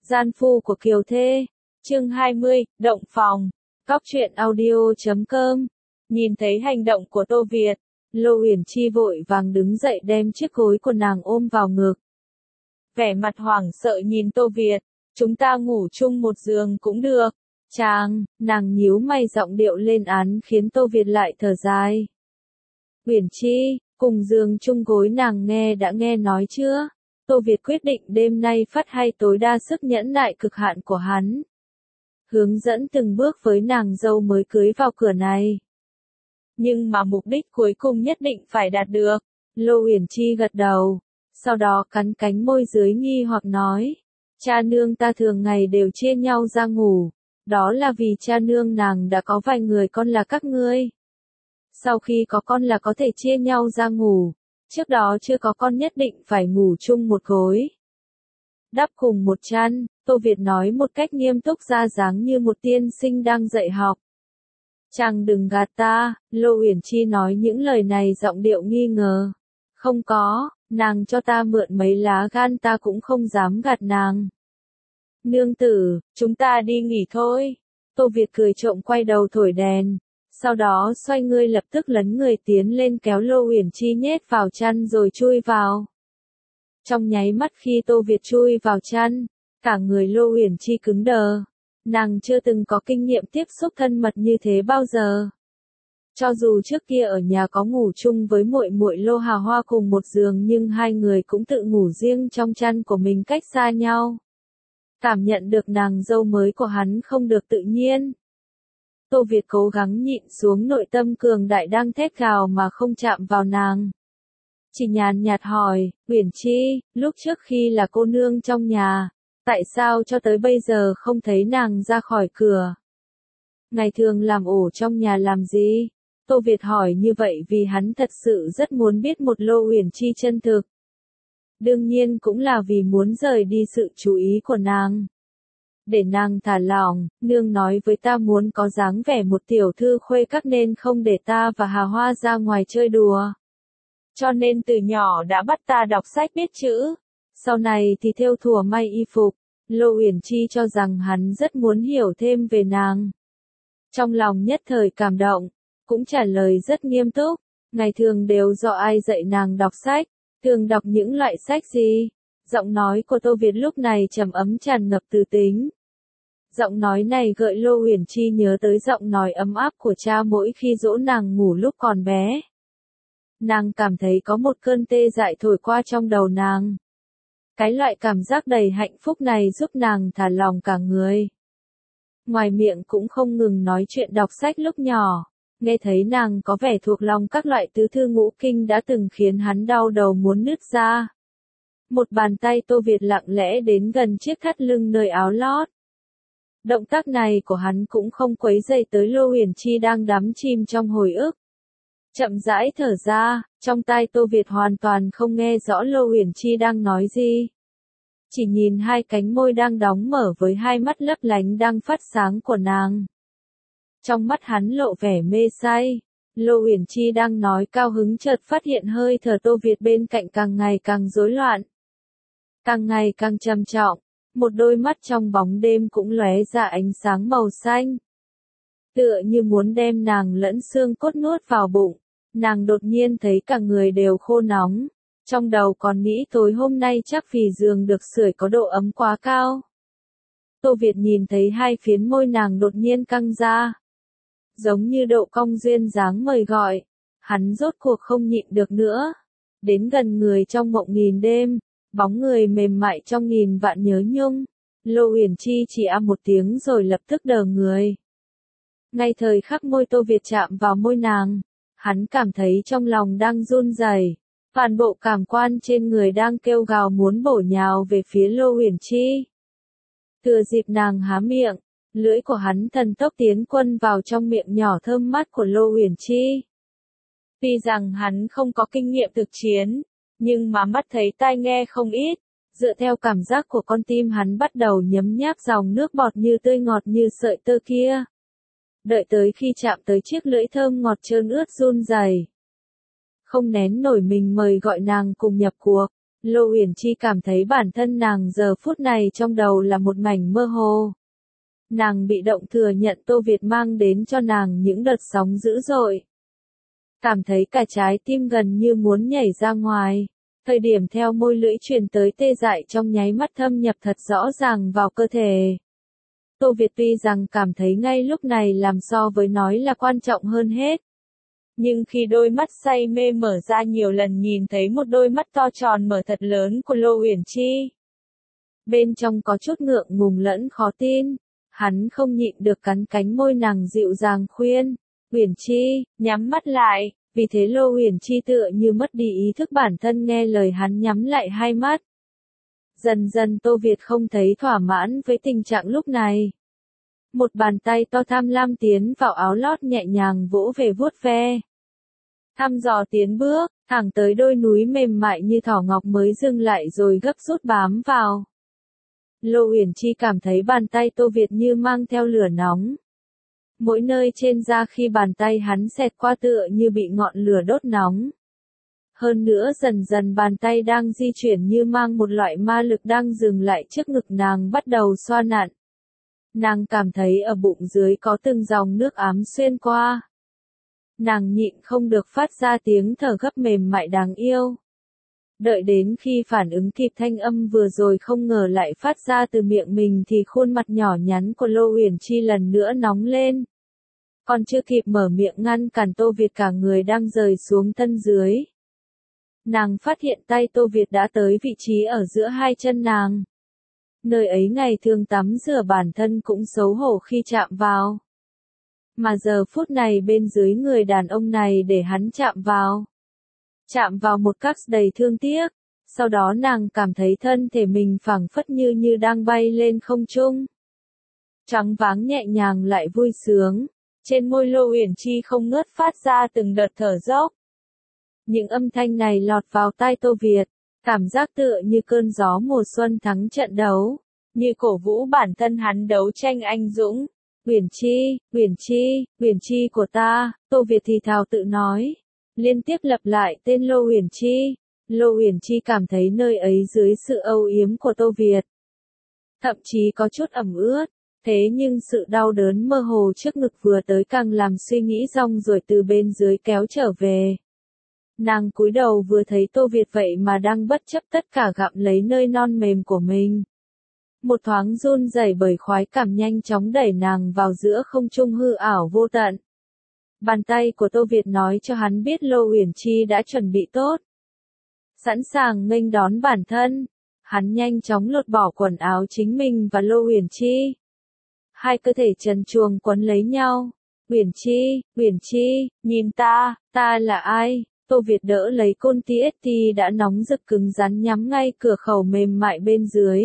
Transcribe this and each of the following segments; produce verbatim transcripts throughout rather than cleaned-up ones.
Gian phu của Kiều Thê, chương hai mươi, động phòng, cóc truyện audio chấm com. Nhìn thấy hành động của Tô Việt, Lô Uyển Chi vội vàng đứng dậy đem chiếc gối của nàng ôm vào ngực. Vẻ mặt hoảng sợ nhìn Tô Việt, chúng ta ngủ chung một giường cũng được. Chàng, nàng nhíu mày giọng điệu lên án khiến Tô Việt lại thở dài. Uyển Chi, cùng giường chung gối nàng nghe đã nghe nói chưa? Tô Việt quyết định đêm nay phát hay tối đa sức nhẫn nại cực hạn của hắn. Hướng dẫn từng bước với nàng dâu mới cưới vào cửa này. Nhưng mà mục đích cuối cùng nhất định phải đạt được. Lô Uyển Chi gật đầu, sau đó cắn cánh môi dưới nghi hoặc nói. Cha nương ta thường ngày đều chia nhau ra ngủ. Đó là vì cha nương nàng đã có vài người con là các ngươi. Sau khi có con là có thể chia nhau ra ngủ. Trước đó chưa có con nhất định phải ngủ chung một gối. Đắp cùng một chăn, Tô Việt nói một cách nghiêm túc ra dáng như một tiên sinh đang dạy học. Chàng đừng gạt ta, Lô Uyển Chi nói những lời này giọng điệu nghi ngờ. Không có, nàng cho ta mượn mấy lá gan ta cũng không dám gạt nàng. Nương tử, chúng ta đi nghỉ thôi. Tô Việt cười trộm quay đầu thổi đèn. Sau đó xoay người lập tức lấn người tiến lên kéo Lô Uyển Chi nhét vào chăn rồi chui vào. Trong nháy mắt khi Tô Việt chui vào chăn, cả người Lô Uyển Chi cứng đờ. Nàng chưa từng có kinh nghiệm tiếp xúc thân mật như thế bao giờ. Cho dù trước kia ở nhà có ngủ chung với muội muội Lô Hà Hoa cùng một giường nhưng hai người cũng tự ngủ riêng trong chăn của mình cách xa nhau. Cảm nhận được nàng dâu mới của hắn không được tự nhiên. Tô Việt cố gắng nhịn xuống nội tâm cường đại đang thét gào mà không chạm vào nàng. Chỉ nhàn nhạt hỏi, Uyển Chi, lúc trước khi là cô nương trong nhà, tại sao cho tới bây giờ không thấy nàng ra khỏi cửa? Ngày thường làm ổ trong nhà làm gì? Tô Việt hỏi như vậy vì hắn thật sự rất muốn biết một Lô Uyển Chi chân thực. Đương nhiên cũng là vì muốn rời đi sự chú ý của nàng. Để nàng thả lỏng, nương nói với ta muốn có dáng vẻ một tiểu thư khuê các nên không để ta và Hà Hoa ra ngoài chơi đùa. Cho nên từ nhỏ đã bắt ta đọc sách biết chữ. Sau này thì thêu thùa may y phục. Lô Uyển Chi cho rằng hắn rất muốn hiểu thêm về nàng. Trong lòng nhất thời cảm động, cũng trả lời rất nghiêm túc. Ngày thường đều do ai dạy nàng đọc sách, thường đọc những loại sách gì? Giọng nói của Tô Việt lúc này trầm ấm tràn ngập từ tính. Giọng nói này gợi Lô Uyển Chi nhớ tới giọng nói ấm áp của cha mỗi khi dỗ nàng ngủ lúc còn bé. Nàng cảm thấy có một cơn tê dại thổi qua trong đầu nàng. Cái loại cảm giác đầy hạnh phúc này giúp nàng thả lòng cả người. Ngoài miệng cũng không ngừng nói chuyện đọc sách lúc nhỏ. Nghe thấy nàng có vẻ thuộc lòng các loại tứ thư ngũ kinh đã từng khiến hắn đau đầu muốn nứt ra. Một bàn tay Tô Việt lặng lẽ đến gần chiếc thắt lưng nơi áo lót. Động tác này của hắn cũng không quấy rầy tới Lô Uyển Chi đang đắm chìm trong hồi ức. Chậm rãi thở ra, trong tai Tô Việt hoàn toàn không nghe rõ Lô Uyển Chi đang nói gì. Chỉ nhìn hai cánh môi đang đóng mở với hai mắt lấp lánh đang phát sáng của nàng. Trong mắt hắn lộ vẻ mê say. Lô Uyển Chi đang nói cao hứng chợt phát hiện hơi thở Tô Việt bên cạnh càng ngày càng rối loạn. Càng ngày càng trầm trọng. Một đôi mắt trong bóng đêm cũng lóe ra ánh sáng màu xanh. Tựa như muốn đem nàng lẫn xương cốt nuốt vào bụng. Nàng đột nhiên thấy cả người đều khô nóng. Trong đầu còn nghĩ tối hôm nay chắc vì giường được sưởi có độ ấm quá cao. Tô Việt nhìn thấy hai phiến môi nàng đột nhiên căng ra. Giống như độ cong duyên dáng mời gọi. Hắn rốt cuộc không nhịn được nữa. Đến gần người trong mộng nghìn đêm. Bóng người mềm mại trong nghìn vạn nhớ nhung. Lô Uyển Chi chỉ a một tiếng rồi lập tức đờ người. Ngay thời khắc môi Tô Việt chạm vào môi nàng. Hắn cảm thấy trong lòng đang run rẩy. Toàn bộ cảm quan trên người đang kêu gào muốn bổ nhào về phía Lô Uyển Chi. Thừa dịp nàng há miệng, lưỡi của hắn thần tốc tiến quân vào trong miệng nhỏ thơm mát của Lô Uyển Chi. Tuy rằng hắn không có kinh nghiệm thực chiến, nhưng mà mắt thấy tai nghe không ít, dựa theo cảm giác của con tim hắn bắt đầu nhấm nháp dòng nước bọt như tươi ngọt như sợi tơ kia. Đợi tới khi chạm tới chiếc lưỡi thơm ngọt trơn ướt run rẩy. Không nén nổi mình mời gọi nàng cùng nhập cuộc, Lô Uyển Chi cảm thấy bản thân nàng giờ phút này trong đầu là một mảnh mơ hồ. Nàng bị động thừa nhận Tô Việt mang đến cho nàng những đợt sóng dữ dội. Cảm thấy cả trái tim gần như muốn nhảy ra ngoài. Thời điểm theo môi lưỡi truyền tới tê dại trong nháy mắt thâm nhập thật rõ ràng vào cơ thể. Tô Việt tuy rằng cảm thấy ngay lúc này làm so với nói là quan trọng hơn hết. Nhưng khi đôi mắt say mê mở ra nhiều lần nhìn thấy một đôi mắt to tròn mở thật lớn của Lô Uyển Chi. Bên trong có chút ngượng ngùng lẫn khó tin, hắn không nhịn được cắn cánh môi nàng dịu dàng khuyên, Uyển Chi, nhắm mắt lại, vì thế Lô Uyển Chi tựa như mất đi ý thức bản thân nghe lời hắn nhắm lại hai mắt. Dần dần Tô Việt không thấy thỏa mãn với tình trạng lúc này. Một bàn tay to tham lam tiến vào áo lót nhẹ nhàng vỗ về vuốt ve. Thăm dò tiến bước, thẳng tới đôi núi mềm mại như thỏ ngọc mới dừng lại rồi gấp rút bám vào. Lô Uyển Chi cảm thấy bàn tay Tô Việt như mang theo lửa nóng. Mỗi nơi trên da khi bàn tay hắn xẹt qua tựa như bị ngọn lửa đốt nóng. Hơn nữa dần dần bàn tay đang di chuyển như mang một loại ma lực đang dừng lại trước ngực nàng bắt đầu xoa nặn. Nàng cảm thấy ở bụng dưới có từng dòng nước ám xuyên qua. Nàng nhịn không được phát ra tiếng thở gấp mềm mại đáng yêu. Đợi đến khi phản ứng kịp thanh âm vừa rồi không ngờ lại phát ra từ miệng mình thì khuôn mặt nhỏ nhắn của Lô Uyển Chi lần nữa nóng lên. Còn chưa kịp mở miệng ngăn cản Tô Việt cả người đang rời xuống thân dưới. Nàng phát hiện tay Tô Việt đã tới vị trí ở giữa hai chân nàng. Nơi ấy ngày thường tắm rửa bản thân cũng xấu hổ khi chạm vào. Mà giờ phút này bên dưới người đàn ông này để hắn chạm vào. Chạm vào một cách đầy thương tiếc. Sau đó nàng cảm thấy thân thể mình phảng phất như như đang bay lên không trung. Trắng váng nhẹ nhàng lại vui sướng. Trên môi Lô Uyển Chi không ngớt phát ra từng đợt thở dốc. Những âm thanh này lọt vào tai Tô Việt. Cảm giác tựa như cơn gió mùa xuân thắng trận đấu. Như cổ vũ bản thân hắn đấu tranh anh dũng. Uyển Chi, Uyển Chi, Uyển Chi của ta, Tô Việt thì thào tự nói. Liên tiếp lặp lại tên Lô Uyển Chi. Lô Uyển Chi cảm thấy nơi ấy dưới sự âu yếm của Tô Việt. Thậm chí có chút ẩm ướt. Thế nhưng sự đau đớn mơ hồ trước ngực vừa tới càng làm suy nghĩ rong rồi từ bên dưới kéo trở về. Nàng cúi đầu vừa thấy Tô Việt vậy mà đang bất chấp tất cả gặm lấy nơi non mềm của mình. Một thoáng run rẩy bởi khoái cảm nhanh chóng đẩy nàng vào giữa không trung hư ảo vô tận. Bàn tay của Tô Việt nói cho hắn biết Lô Uyển Chi đã chuẩn bị tốt. Sẵn sàng nghênh đón bản thân. Hắn nhanh chóng lột bỏ quần áo chính mình và Lô Uyển Chi. Hai cơ thể trần truồng quấn lấy nhau. Uyển Chi, Uyển Chi, nhìn ta, ta là ai? Tô Việt đỡ lấy côn tê ét tê đã nóng rực cứng rắn nhắm ngay cửa khẩu mềm mại bên dưới.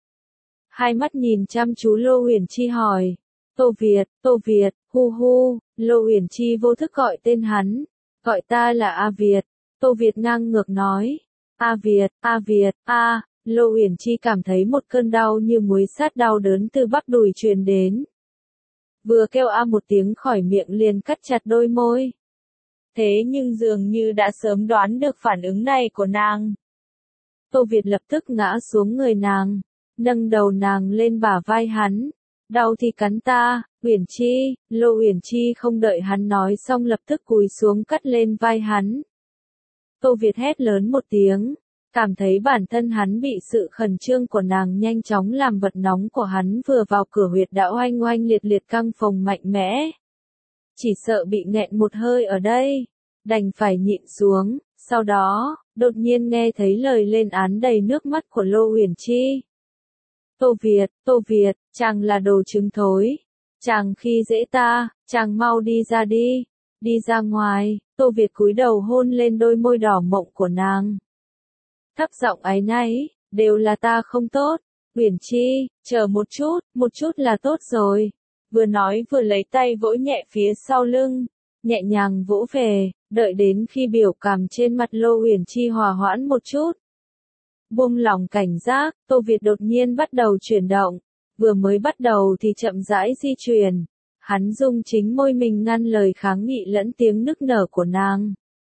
Hai mắt nhìn chăm chú Lô Uyển Chi hỏi. Tô Việt, Tô Việt, hu hu, Lô Uyển Chi vô thức gọi tên hắn. Gọi ta là A Việt. Tô Việt ngang ngược nói. A Việt, A Việt, A. Lô Uyển Chi cảm thấy một cơn đau như muối sát đau đớn từ bắp đùi truyền đến. Vừa kêu a một tiếng khỏi miệng liền cắt chặt đôi môi. Thế nhưng dường như đã sớm đoán được phản ứng này của nàng. Tô Việt lập tức ngã xuống người nàng, nâng đầu nàng lên bả vai hắn. Đau thì cắn ta, Uyển Chi. Lô Uyển Chi không đợi hắn nói xong lập tức cúi xuống cắt lên vai hắn. Tô Việt hét lớn một tiếng. Cảm thấy bản thân hắn bị sự khẩn trương của nàng nhanh chóng làm vật nóng của hắn vừa vào cửa huyệt đã oanh oanh liệt liệt căng phồng mạnh mẽ. Chỉ sợ bị nghẹn một hơi ở đây, đành phải nhịn xuống, sau đó, đột nhiên nghe thấy lời lên án đầy nước mắt của Lô Uyển Chi. Tô Việt, Tô Việt, chàng là đồ trứng thối, chàng khi dễ ta, chàng mau đi ra đi, đi ra ngoài. Tô Việt cúi đầu hôn lên đôi môi đỏ mộng của nàng. Thấp giọng áy náy, đều là ta không tốt. Uyển Chi, chờ một chút, một chút là tốt rồi. Vừa nói vừa lấy tay vỗ nhẹ phía sau lưng, nhẹ nhàng vỗ về, đợi đến khi biểu cảm trên mặt Lô Uyển Chi hòa hoãn một chút. Buông lỏng cảnh giác, Tô Việt đột nhiên bắt đầu chuyển động, vừa mới bắt đầu thì chậm rãi di chuyển. Hắn dùng chính môi mình ngăn lời kháng nghị lẫn tiếng nức nở của nàng.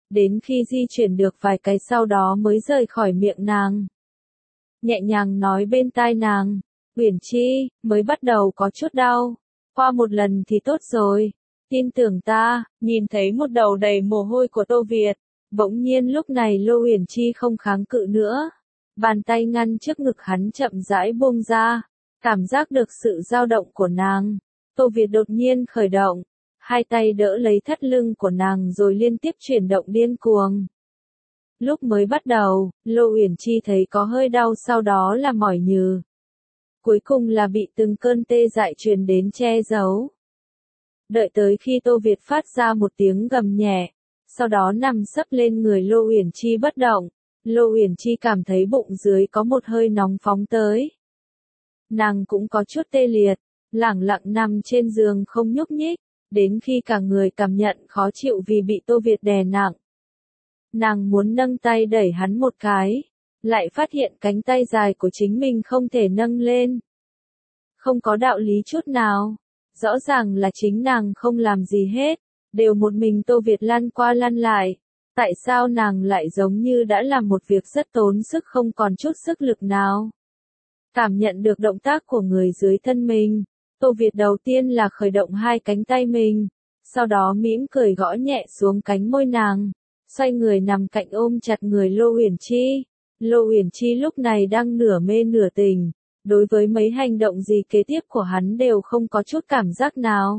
đến khi di chuyển được vài cái sau đó mới rời khỏi miệng nàng. Nhẹ nhàng nói bên tai nàng, Uyển Chi, mới bắt đầu có chút đau, qua một lần thì tốt rồi, tin tưởng ta. Nhìn thấy một đầu đầy mồ hôi của Tô Việt, bỗng nhiên lúc này Lô Uyển Chi không kháng cự nữa, bàn tay ngăn trước ngực hắn chậm rãi buông ra, cảm giác được sự dao động của nàng. Tô Việt đột nhiên khởi động, hai tay đỡ lấy thắt lưng của nàng rồi liên tiếp chuyển động điên cuồng. Lúc mới bắt đầu, Lô Uyển Chi thấy có hơi đau, sau đó là mỏi nhừ. Cuối cùng là bị từng cơn tê dại truyền đến che giấu. Đợi tới khi Tô Việt phát ra một tiếng gầm nhẹ, sau đó nằm sấp lên người Lô Uyển Chi bất động, Lô Uyển Chi cảm thấy bụng dưới có một hơi nóng phóng tới. Nàng cũng có chút tê liệt, lẳng lặng nằm trên giường không nhúc nhích, đến khi cả người cảm nhận khó chịu vì bị Tô Việt đè nặng. Nàng muốn nâng tay đẩy hắn một cái, lại phát hiện cánh tay dài của chính mình không thể nâng lên. Không có đạo lý chút nào, rõ ràng là chính nàng không làm gì hết, đều một mình Tô Việt lăn qua lăn lại. Tại sao nàng lại giống như đã làm một việc rất tốn sức không còn chút sức lực nào? Cảm nhận được động tác của người dưới thân mình, Tô Việt đầu tiên là khởi động hai cánh tay mình, sau đó mỉm cười gõ nhẹ xuống cánh môi nàng, xoay người nằm cạnh ôm chặt người Lô Uyển Chi. Lô Uyển Chi lúc này đang nửa mê nửa tỉnh, đối với mấy hành động gì kế tiếp của hắn đều không có chút cảm giác nào.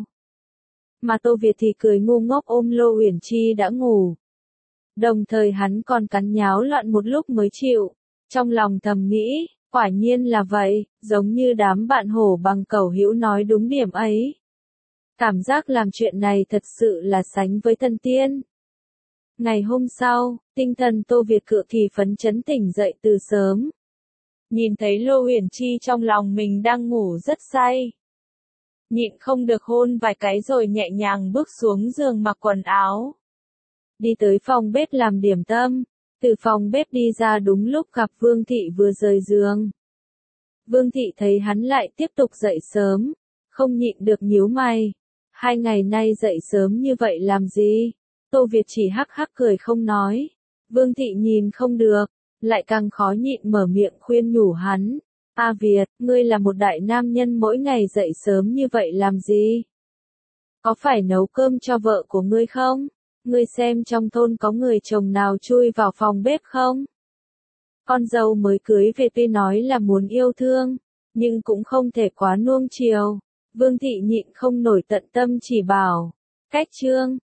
Mà Tô Việt thì cười ngu ngốc ôm Lô Uyển Chi đã ngủ. Đồng thời hắn còn cắn nháo loạn một lúc mới chịu, trong lòng thầm nghĩ, quả nhiên là vậy, giống như đám bạn hổ bằng cẩu hữu nói đúng điểm ấy. Cảm giác làm chuyện này thật sự là sánh với thần tiên. Ngày hôm sau, tinh thần Tô Việt cực kỳ phấn chấn tỉnh dậy từ sớm. Nhìn thấy Lô Uyển Chi trong lòng mình đang ngủ rất say. Nhịn không được hôn vài cái rồi nhẹ nhàng bước xuống giường mặc quần áo. Đi tới phòng bếp làm điểm tâm, từ phòng bếp đi ra đúng lúc gặp Vương Thị vừa rời giường. Vương Thị thấy hắn lại tiếp tục dậy sớm, không nhịn được nhíu mày. Hai ngày nay dậy sớm như vậy làm gì? Tô Việt chỉ hắc hắc cười không nói. Vương Thị nhìn không được, lại càng khó nhịn mở miệng khuyên nhủ hắn. A Việt, ngươi là một đại nam nhân mỗi ngày dậy sớm như vậy làm gì? Có phải nấu cơm cho vợ của ngươi không? Ngươi xem trong thôn có người chồng nào chui vào phòng bếp không? Con dâu mới cưới về tuy nói là muốn yêu thương, nhưng cũng không thể quá nuông chiều. Vương Thị nhịn không nổi tận tâm chỉ bảo. Cách chương